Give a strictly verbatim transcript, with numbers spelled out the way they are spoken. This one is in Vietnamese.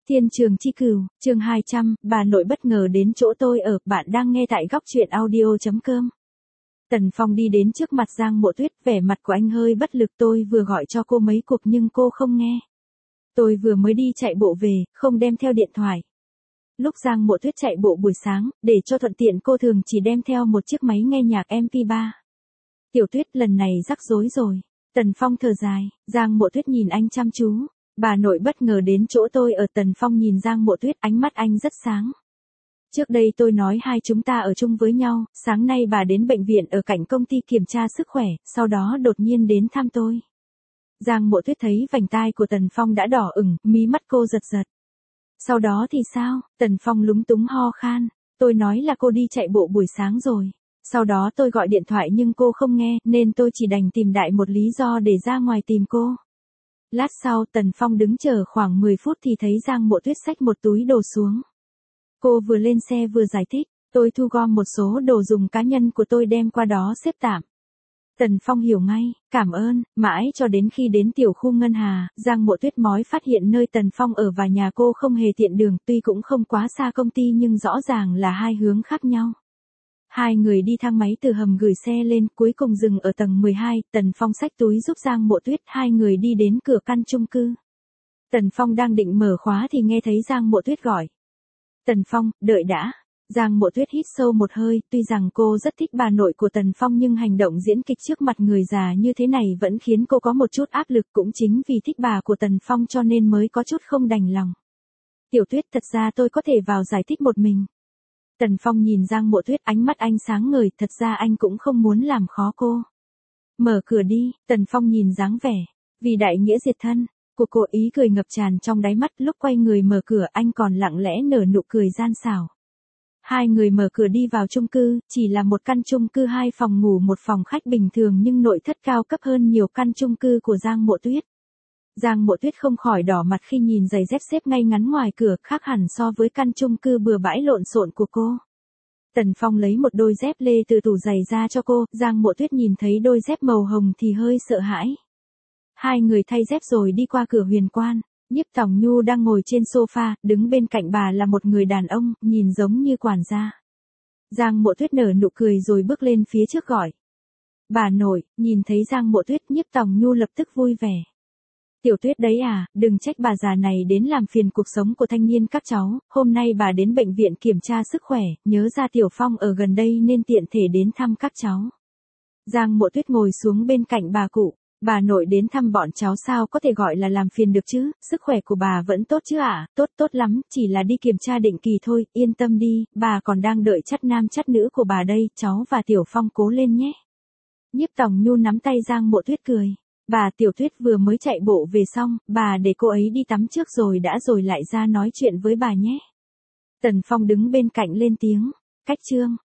Thiên trường chi cửu, chương hai trăm, bà nội bất ngờ đến chỗ tôi ở, bạn đang nghe tại góc truyện audio chấm com. Tần Phong đi đến trước mặt Giang Mộ Tuyết, vẻ mặt của anh hơi bất lực, tôi vừa gọi cho cô mấy cuộc nhưng cô không nghe. Tôi vừa mới đi chạy bộ về, không đem theo điện thoại. Lúc Giang Mộ Tuyết chạy bộ buổi sáng, để cho thuận tiện cô thường chỉ đem theo một chiếc máy nghe nhạc em pê ba. Tiểu Tuyết, lần này rắc rối rồi. Tần Phong thở dài, Giang Mộ Tuyết nhìn anh chăm chú. Bà nội bất ngờ đến chỗ tôi ở. Tần Phong nhìn Giang Mộ Tuyết, ánh mắt anh rất sáng. Trước đây tôi nói hai chúng ta ở chung với nhau, sáng nay bà đến bệnh viện ở cạnh công ty kiểm tra sức khỏe, sau đó đột nhiên đến thăm tôi. Giang Mộ Tuyết thấy vành tai của Tần Phong đã đỏ ửng, mí mắt cô giật giật. Sau đó thì sao? Tần Phong lúng túng ho khan. Tôi nói là cô đi chạy bộ buổi sáng rồi. Sau đó tôi gọi điện thoại nhưng cô không nghe, nên tôi chỉ đành tìm đại một lý do để ra ngoài tìm cô. Lát sau, Tần Phong đứng chờ khoảng mười phút thì thấy Giang Mộ Tuyết xách một túi đồ xuống. Cô vừa lên xe vừa giải thích, tôi thu gom một số đồ dùng cá nhân của tôi đem qua đó xếp tạm. Tần Phong hiểu ngay, cảm ơn, mãi cho đến khi đến tiểu khu Ngân Hà, Giang Mộ Tuyết mới phát hiện nơi Tần Phong ở và nhà cô không hề tiện đường, tuy cũng không quá xa công ty nhưng rõ ràng là hai hướng khác nhau. Hai người đi thang máy từ hầm gửi xe lên, cuối cùng dừng ở tầng mười hai, Tần Phong xách túi giúp Giang Mộ Tuyết, hai người đi đến cửa căn chung cư. Tần Phong đang định mở khóa thì nghe thấy Giang Mộ Tuyết gọi. Tần Phong, đợi đã. Giang Mộ Tuyết hít sâu một hơi, tuy rằng cô rất thích bà nội của Tần Phong nhưng hành động diễn kịch trước mặt người già như thế này vẫn khiến cô có một chút áp lực, cũng chính vì thích bà của Tần Phong cho nên mới có chút không đành lòng. Tiểu Tuyết, thật ra tôi có thể vào giải thích một mình. Tần Phong nhìn Giang Mộ Tuyết, ánh mắt anh sáng ngời, thật ra anh cũng không muốn làm khó cô. Mở cửa đi. Tần Phong nhìn dáng vẻ vì đại nghĩa diệt thân của cô, ý cười ngập tràn trong đáy mắt, lúc quay người mở cửa anh còn lặng lẽ nở nụ cười gian xảo. Hai người mở cửa đi vào chung cư, chỉ là một căn chung cư hai phòng ngủ một phòng khách bình thường nhưng nội thất cao cấp hơn nhiều căn chung cư của Giang Mộ Tuyết. Giang Mộ Tuyết không khỏi đỏ mặt khi nhìn giày dép xếp ngay ngắn ngoài cửa, khác hẳn so với căn chung cư bừa bãi lộn xộn của cô. Tần Phong lấy một đôi dép lê từ tủ giày ra cho cô, Giang Mộ Tuyết nhìn thấy đôi dép màu hồng thì hơi sợ hãi. Hai người thay dép rồi đi qua cửa huyền quan. Nhiếp Tòng Nhu đang ngồi trên sofa, đứng bên cạnh bà là một người đàn ông, nhìn giống như quản gia. Giang Mộ Tuyết nở nụ cười rồi bước lên phía trước gọi. Bà nội. Nhìn thấy Giang Mộ Tuyết, Nhiếp Tòng Nhu lập tức vui vẻ. Tiểu Tuyết đấy à, đừng trách bà già này đến làm phiền cuộc sống của thanh niên các cháu, hôm nay bà đến bệnh viện kiểm tra sức khỏe, nhớ ra Tiểu Phong ở gần đây nên tiện thể đến thăm các cháu. Giang Mộ Tuyết ngồi xuống bên cạnh bà cụ. Bà nội đến thăm bọn cháu sao có thể gọi là làm phiền được chứ, sức khỏe của bà vẫn tốt chứ ạ? À? Tốt tốt lắm, chỉ là đi kiểm tra định kỳ thôi, yên tâm đi, bà còn đang đợi chắt nam chắt nữ của bà đây, cháu và Tiểu Phong cố lên nhé. Nhiếp Tòng Nhu nắm tay Giang Mộ Tuyết cười. Bà Tiểu Tuyết vừa mới chạy bộ về xong, bà để cô ấy đi tắm trước rồi đã rồi lại ra nói chuyện với bà nhé. Tần Phong đứng bên cạnh lên tiếng. Cách chương.